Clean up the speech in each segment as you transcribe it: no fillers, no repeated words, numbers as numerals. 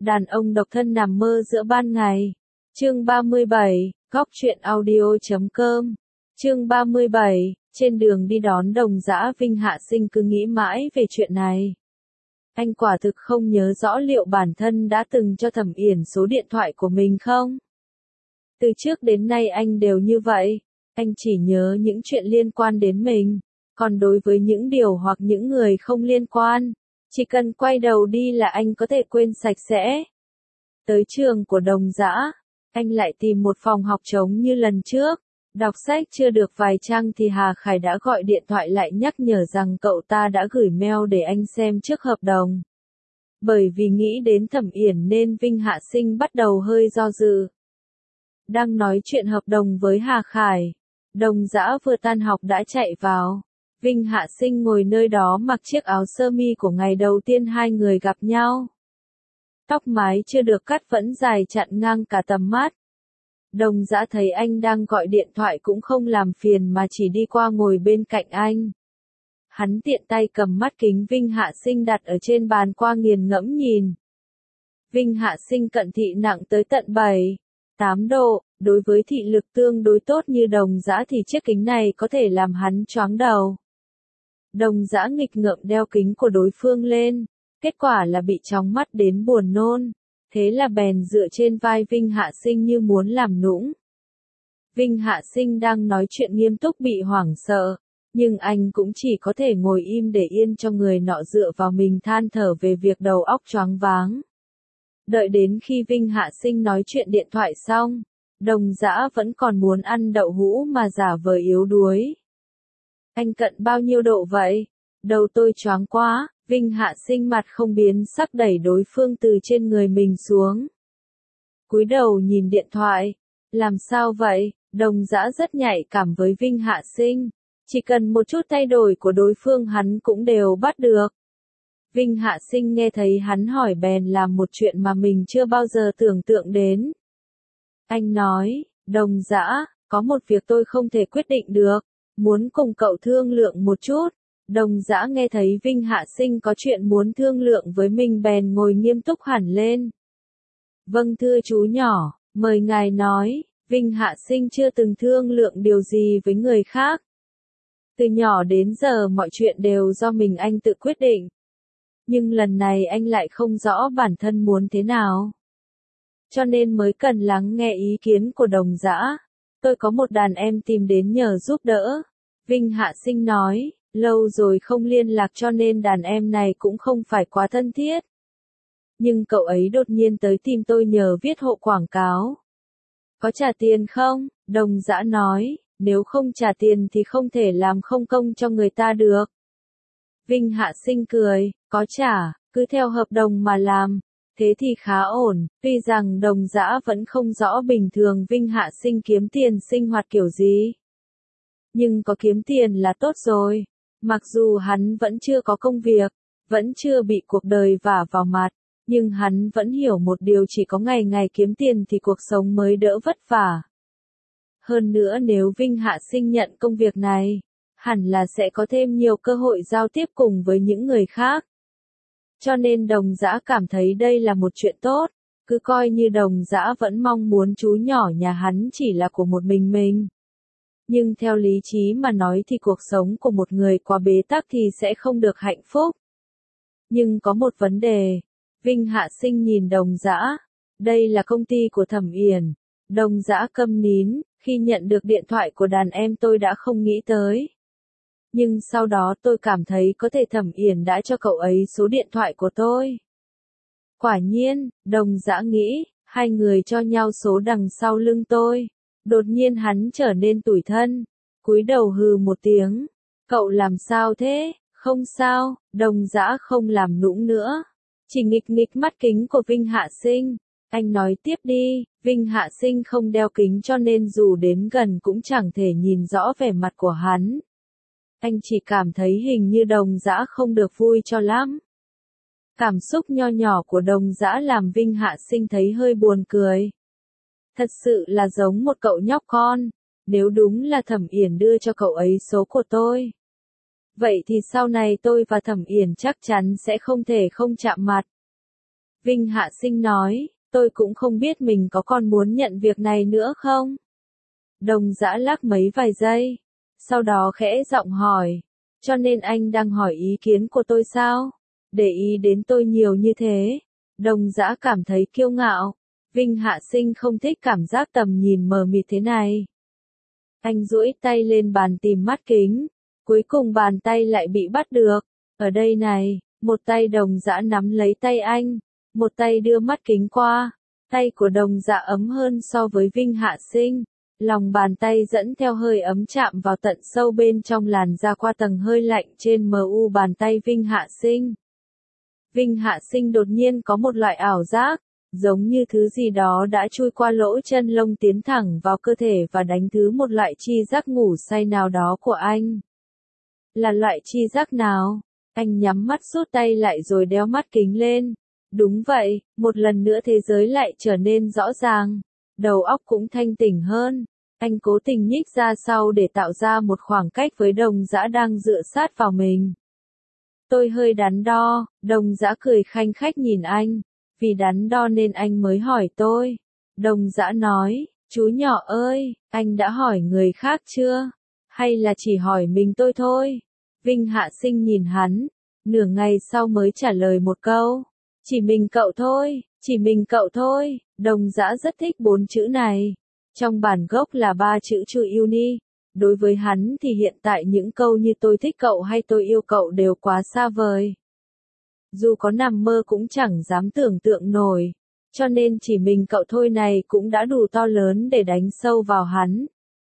Đàn ông độc thân nằm mơ giữa ban ngày. Chương 37, Góc truyện audio.com. Chương 37, trên đường đi đón Đồng Dã, Vinh Hạ Sinh cứ nghĩ mãi về chuyện này. Anh quả thực không nhớ rõ liệu bản thân đã từng cho Thẩm Yển số điện thoại của mình không? Từ trước đến nay anh đều như vậy, anh chỉ nhớ những chuyện liên quan đến mình, còn đối với những điều hoặc những người không liên quan, chỉ cần quay đầu đi là anh có thể quên sạch sẽ. Tới trường của Đồng Dã, anh lại tìm một phòng học trống như lần trước. Đọc sách chưa được vài trang thì Hà Khải đã gọi điện thoại lại nhắc nhở rằng cậu ta đã gửi mail để anh xem trước hợp đồng. Bởi vì nghĩ đến Thẩm Yển nên Vinh Hạ Sinh bắt đầu hơi do dự. Đang nói chuyện hợp đồng với Hà Khải, Đồng Dã vừa tan học đã chạy vào. Vinh Hạ Sinh ngồi nơi đó mặc chiếc áo sơ mi của ngày đầu tiên hai người gặp nhau. Tóc mái chưa được cắt vẫn dài chặn ngang cả tầm mắt. Đồng Dã thấy anh đang gọi điện thoại cũng không làm phiền mà chỉ đi qua ngồi bên cạnh anh. Hắn tiện tay cầm mắt kính Vinh Hạ Sinh đặt ở trên bàn qua nghiền ngẫm nhìn. Vinh Hạ Sinh cận thị nặng tới tận 7-8 độ, đối với thị lực tương đối tốt như Đồng Dã thì chiếc kính này có thể làm hắn choáng đầu. Đồng Dã nghịch ngợm đeo kính của đối phương lên, kết quả là bị chóng mắt đến buồn nôn. Thế là bèn dựa trên vai Vinh Hạ Sinh như muốn làm nũng. Vinh Hạ Sinh đang nói chuyện nghiêm túc bị hoảng sợ, nhưng anh cũng chỉ có thể ngồi im để yên cho người nọ dựa vào mình than thở về việc đầu óc choáng váng. Đợi đến khi Vinh Hạ Sinh nói chuyện điện thoại xong, Đồng Dã vẫn còn muốn ăn đậu hũ mà giả vờ yếu đuối. Anh cận bao nhiêu độ vậy? Đầu tôi choáng quá. Vinh Hạ Sinh mặt không biến sắc đẩy đối phương từ trên người mình xuống. Cúi đầu nhìn điện thoại. Làm sao vậy? Đồng Dã rất nhạy cảm với Vinh Hạ Sinh. Chỉ cần một chút thay đổi của đối phương hắn cũng đều bắt được. Vinh Hạ Sinh nghe thấy hắn hỏi bèn làm một chuyện mà mình chưa bao giờ tưởng tượng đến. Anh nói, Đồng Dã, có một việc tôi không thể quyết định được. Muốn cùng cậu thương lượng một chút. Đồng Dã nghe thấy Vinh Hạ Sinh có chuyện muốn thương lượng với mình bèn ngồi nghiêm túc hẳn lên. Vâng thưa chú nhỏ, mời ngài nói. Vinh Hạ Sinh chưa từng thương lượng điều gì với người khác. Từ nhỏ đến giờ mọi chuyện đều do mình anh tự quyết định. Nhưng lần này anh lại không rõ bản thân muốn thế nào. Cho nên mới cần lắng nghe ý kiến của Đồng Dã. Tôi có một đàn em tìm đến nhờ giúp đỡ. Vinh Hạ Sinh nói. Lâu rồi không liên lạc cho nên đàn em này cũng không phải quá thân thiết. Nhưng cậu ấy đột nhiên tới tìm tôi nhờ viết hộ quảng cáo. Có trả tiền không? Đồng Dã nói, nếu không trả tiền thì không thể làm không công cho người ta được. Vinh Hạ Sinh cười, có trả, cứ theo hợp đồng mà làm. Thế thì khá ổn, tuy rằng Đồng Dã vẫn không rõ bình thường Vinh Hạ Sinh kiếm tiền sinh hoạt kiểu gì. Nhưng có kiếm tiền là tốt rồi. Mặc dù hắn vẫn chưa có công việc, vẫn chưa bị cuộc đời vả vào mặt, nhưng hắn vẫn hiểu một điều chỉ có ngày ngày kiếm tiền thì cuộc sống mới đỡ vất vả. Hơn nữa nếu Vinh Hạ Sinh nhận công việc này, hẳn là sẽ có thêm nhiều cơ hội giao tiếp cùng với những người khác. Cho nên Đồng Dã cảm thấy đây là một chuyện tốt, cứ coi như Đồng Dã vẫn mong muốn chú nhỏ nhà hắn chỉ là của một mình. Nhưng theo lý trí mà nói thì cuộc sống của một người quá bế tắc thì sẽ không được hạnh phúc. Nhưng có một vấn đề. Vinh Hạ Sinh nhìn Đồng Dã. Đây là công ty của Thẩm Yển. Đồng Dã câm nín, khi nhận được điện thoại của đàn em tôi đã không nghĩ tới. Nhưng sau đó tôi cảm thấy có thể Thẩm Yển đã cho cậu ấy số điện thoại của tôi. Quả nhiên, Đồng Dã nghĩ, hai người cho nhau số đằng sau lưng tôi. Đột nhiên hắn trở nên tủi thân, cúi đầu hừ một tiếng. Cậu làm sao thế? Không sao, Đồng Dã không làm nũng nữa. Chỉ nghịch nghịch mắt kính của Vinh Hạ Sinh. Anh nói tiếp đi, Vinh Hạ Sinh không đeo kính cho nên dù đến gần cũng chẳng thể nhìn rõ vẻ mặt của hắn. Anh chỉ cảm thấy hình như Đồng Dã không được vui cho lắm. Cảm xúc nho nhỏ của Đồng Dã làm Vinh Hạ Sinh thấy hơi buồn cười. Thật sự là giống một cậu nhóc con, nếu đúng là Thẩm Yển đưa cho cậu ấy số của tôi. Vậy thì sau này tôi và Thẩm Yển chắc chắn sẽ không thể không chạm mặt. Vinh Hạ Sinh nói, tôi cũng không biết mình có còn muốn nhận việc này nữa không? Đồng Dã lắc mấy vài giây, sau đó khẽ giọng hỏi, cho nên anh đang hỏi ý kiến của tôi sao? Để ý đến tôi nhiều như thế. Đồng Dã cảm thấy kiêu ngạo. Vinh Hạ Sinh không thích cảm giác tầm nhìn mờ mịt thế này. Anh duỗi tay lên bàn tìm mắt kính. Cuối cùng bàn tay lại bị bắt được. Ở đây này, một tay Đồng Dã nắm lấy tay anh. Một tay đưa mắt kính qua. Tay của Đồng Dã ấm hơn so với Vinh Hạ Sinh. Lòng bàn tay dẫn theo hơi ấm chạm vào tận sâu bên trong làn da qua tầng hơi lạnh trên mu bàn tay Vinh Hạ Sinh. Vinh Hạ Sinh đột nhiên có một loại ảo giác, giống như thứ gì đó đã chui qua lỗ chân lông tiến thẳng vào cơ thể và đánh thứ một loại chi giác ngủ say nào đó của anh. Là loại chi giác nào? Anh nhắm mắt rút tay lại rồi đeo mắt kính lên. Đúng vậy, một lần nữa thế giới lại trở nên rõ ràng. Đầu óc cũng thanh tỉnh hơn. Anh cố tình nhích ra sau để tạo ra một khoảng cách với Đồng Dã đang dựa sát vào mình. Tôi hơi đắn đo, Đồng Dã cười khanh khách nhìn anh. Vì đắn đo nên anh mới hỏi tôi. Đồng Dã nói, chú nhỏ ơi, anh đã hỏi người khác chưa? Hay là chỉ hỏi mình tôi thôi? Vinh Hạ Sinh nhìn hắn, nửa ngày sau mới trả lời một câu. Chỉ mình cậu thôi, chỉ mình cậu thôi. Đồng Dã rất thích 4 chữ này. Trong bản gốc là 3 chữ chữ uni. Đối với hắn thì hiện tại những câu như tôi thích cậu hay tôi yêu cậu đều quá xa vời. Dù có nằm mơ cũng chẳng dám tưởng tượng nổi. Cho nên chỉ mình cậu thôi này cũng đã đủ to lớn để đánh sâu vào hắn.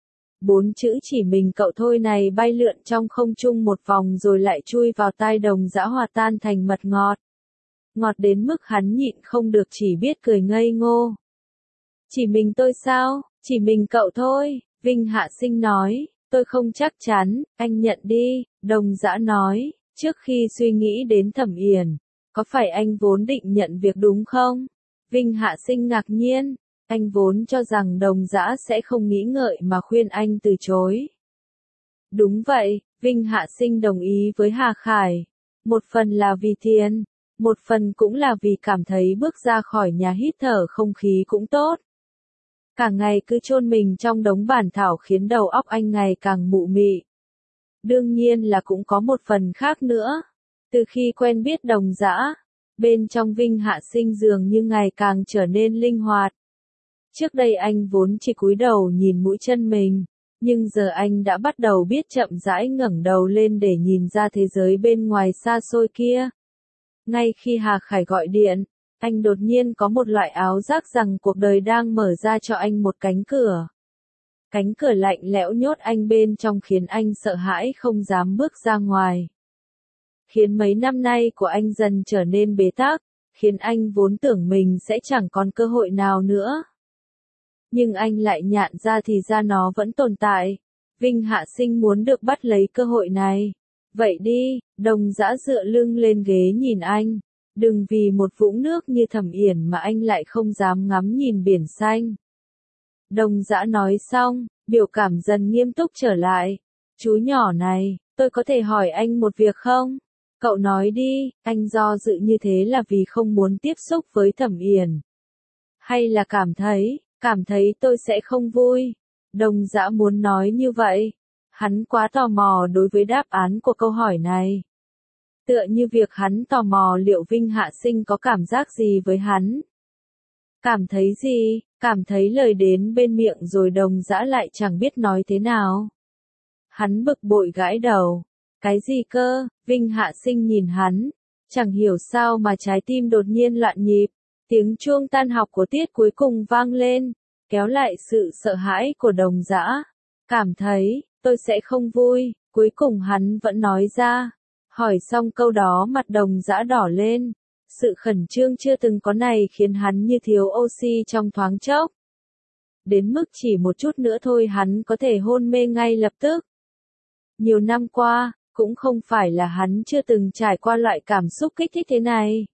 4 chữ chỉ mình cậu thôi này bay lượn trong không trung một vòng rồi lại chui vào tai Đồng Dã hòa tan thành mật ngọt. Ngọt đến mức hắn nhịn không được chỉ biết cười ngây ngô. Chỉ mình tôi sao? Chỉ mình cậu thôi, Vinh Hạ Sinh nói, tôi không chắc chắn, anh nhận đi, Đồng Dã nói, trước khi suy nghĩ đến Thẩm Yển, có phải anh vốn định nhận việc đúng không? Vinh Hạ Sinh ngạc nhiên, anh vốn cho rằng Đồng Dã sẽ không nghĩ ngợi mà khuyên anh từ chối. Đúng vậy, Vinh Hạ Sinh đồng ý với Hà Khải, một phần là vì tiền, một phần cũng là vì cảm thấy bước ra khỏi nhà hít thở không khí cũng tốt. Cả ngày cứ chôn mình trong đống bản thảo khiến đầu óc anh ngày càng mụ mị. Đương nhiên là cũng có một phần khác nữa. Từ khi quen biết Đồng Dã, bên trong Vinh Hạ Sinh dường như ngày càng trở nên linh hoạt. Trước đây anh vốn chỉ cúi đầu nhìn mũi chân mình, nhưng giờ anh đã bắt đầu biết chậm rãi ngẩng đầu lên để nhìn ra thế giới bên ngoài xa xôi kia. Ngay khi Hà Khải gọi điện, anh đột nhiên có một loại ảo giác rằng cuộc đời đang mở ra cho anh một cánh cửa. Cánh cửa lạnh lẽo nhốt anh bên trong khiến anh sợ hãi không dám bước ra ngoài. Khiến mấy năm nay của anh dần trở nên bế tắc, khiến anh vốn tưởng mình sẽ chẳng còn cơ hội nào nữa. Nhưng anh lại nhận ra thì ra nó vẫn tồn tại. Vinh Hạ Sinh muốn được bắt lấy cơ hội này. Vậy đi, Đồng Dã dựa lưng lên ghế nhìn anh. Đừng vì một vũng nước như Thẩm Yển mà anh lại không dám ngắm nhìn biển xanh. Đồng Dã nói xong, biểu cảm dần nghiêm túc trở lại. Chú nhỏ này, tôi có thể hỏi anh một việc không? Cậu nói đi, anh do dự như thế là vì không muốn tiếp xúc với Thẩm Yển. Hay là cảm thấy tôi sẽ không vui? Đồng Dã muốn nói như vậy. Hắn quá tò mò đối với đáp án của câu hỏi này. Tựa như việc hắn tò mò liệu Vinh Hạ Sinh có cảm giác gì với hắn. Cảm thấy gì? Cảm thấy lời đến bên miệng rồi Đồng Dã lại chẳng biết nói thế nào. Hắn bực bội gãi đầu. Cái gì cơ? Vinh Hạ Sinh nhìn hắn. Chẳng hiểu sao mà trái tim đột nhiên loạn nhịp. Tiếng chuông tan học của tiết cuối cùng vang lên, kéo lại sự sợ hãi của Đồng Dã. Cảm thấy, tôi sẽ không vui, cuối cùng hắn vẫn nói ra. Hỏi xong câu đó mặt Đồng Dã đỏ lên. Sự khẩn trương chưa từng có này khiến hắn như thiếu oxy trong thoáng chốc. Đến mức chỉ một chút nữa thôi hắn có thể hôn mê ngay lập tức. Nhiều năm qua, cũng không phải là hắn chưa từng trải qua loại cảm xúc kích thích thế này.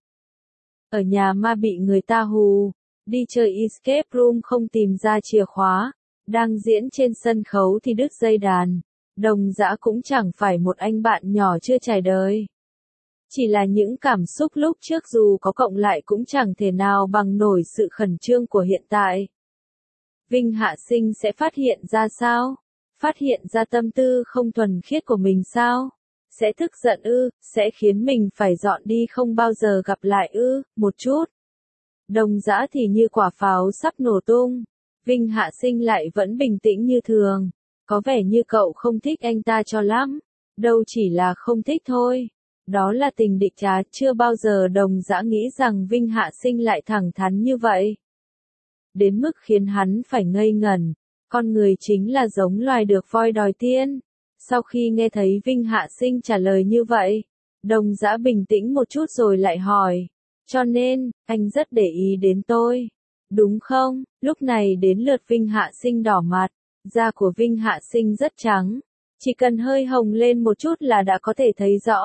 Ở nhà ma bị người ta hù, đi chơi escape room không tìm ra chìa khóa, đang diễn trên sân khấu thì đứt dây đàn. Đồng Dã cũng chẳng phải một anh bạn nhỏ chưa trải đời. Chỉ là những cảm xúc lúc trước dù có cộng lại cũng chẳng thể nào bằng nổi sự khẩn trương của hiện tại. Vinh Hạ Sinh sẽ phát hiện ra sao? Phát hiện ra tâm tư không thuần khiết của mình sao? Sẽ tức giận ư, sẽ khiến mình phải dọn đi không bao giờ gặp lại ư, một chút. Đồng Dã thì như quả pháo sắp nổ tung. Vinh Hạ Sinh lại vẫn bình tĩnh như thường. Có vẻ như cậu không thích anh ta cho lắm. Đâu chỉ là không thích thôi. Đó là tình địch trá, chưa bao giờ Đồng Dã nghĩ rằng Vinh Hạ Sinh lại thẳng thắn như vậy. Đến mức khiến hắn phải ngây ngẩn. Con người chính là giống loài được voi đòi tiên. Sau khi nghe thấy Vinh Hạ Sinh trả lời như vậy, Đồng Dã bình tĩnh một chút rồi lại hỏi. Cho nên, anh rất để ý đến tôi. Đúng không? Lúc này đến lượt Vinh Hạ Sinh đỏ mặt. Da của Vinh Hạ Sinh rất trắng. Chỉ cần hơi hồng lên một chút là đã có thể thấy rõ.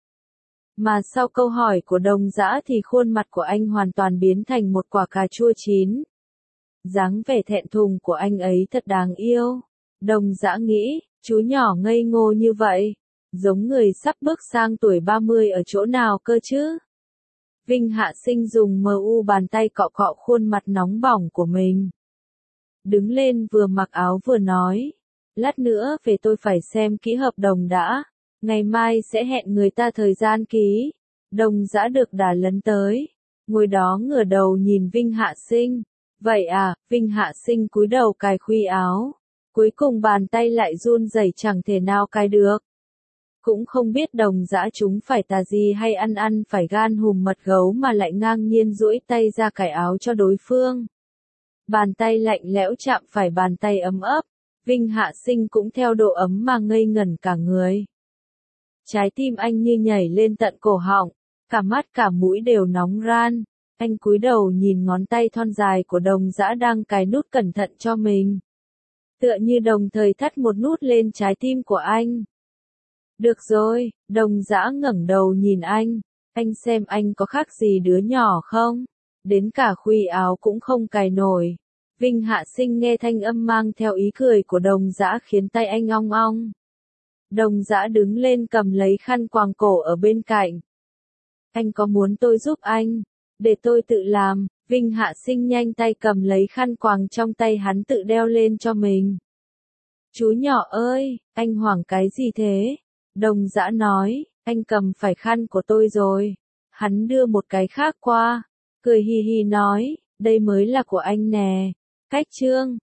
Mà sau câu hỏi của Đồng Dã thì khuôn mặt của anh hoàn toàn biến thành một quả cà chua chín. Dáng vẻ thẹn thùng của anh ấy thật đáng yêu. Đồng Dã nghĩ, chú nhỏ ngây ngô như vậy, giống người sắp bước sang tuổi 30 ở chỗ nào cơ chứ? Vinh Hạ Sinh dùng mu bàn tay cọ cọ khuôn mặt nóng bỏng của mình. Đứng lên vừa mặc áo vừa nói, lát nữa về tôi phải xem kỹ hợp đồng đã, ngày mai sẽ hẹn người ta thời gian ký. Đồng Dã được đà lấn tới, ngồi đó ngửa đầu nhìn Vinh Hạ Sinh. Vậy à, Vinh Hạ Sinh cúi đầu cài khuy áo. Cuối cùng bàn tay lại run rẩy chẳng thể nào cài được. Cũng không biết Đồng Dã chúng phải tà gì hay ăn phải gan hùm mật gấu mà lại ngang nhiên duỗi tay ra cài áo cho đối phương. Bàn tay lạnh lẽo chạm phải bàn tay ấm ấp. Vinh Hạ Sinh cũng theo độ ấm mà ngây ngẩn cả người. Trái tim anh như nhảy lên tận cổ họng. Cả mắt cả mũi đều nóng ran. Anh cúi đầu nhìn ngón tay thon dài của Đồng Dã đang cài nút cẩn thận cho mình. Tựa như đồng thời thắt một nút lên trái tim của anh. Được rồi, Đồng Dã ngẩng đầu nhìn anh xem anh có khác gì đứa nhỏ không? Đến cả khuy áo cũng không cài nổi. Vinh Hạ Sinh nghe thanh âm mang theo ý cười của Đồng Dã khiến tay anh ong ong. Đồng Dã đứng lên cầm lấy khăn quàng cổ ở bên cạnh. Anh có muốn tôi giúp anh? Để tôi tự làm. Vinh Hạ Sinh nhanh tay cầm lấy khăn quàng trong tay hắn tự đeo lên cho mình. Chú nhỏ ơi, anh hoảng cái gì thế? Đồng Dã nói, anh cầm phải khăn của tôi rồi. Hắn đưa một cái khác qua, cười hì hì nói, đây mới là của anh nè. Cách chương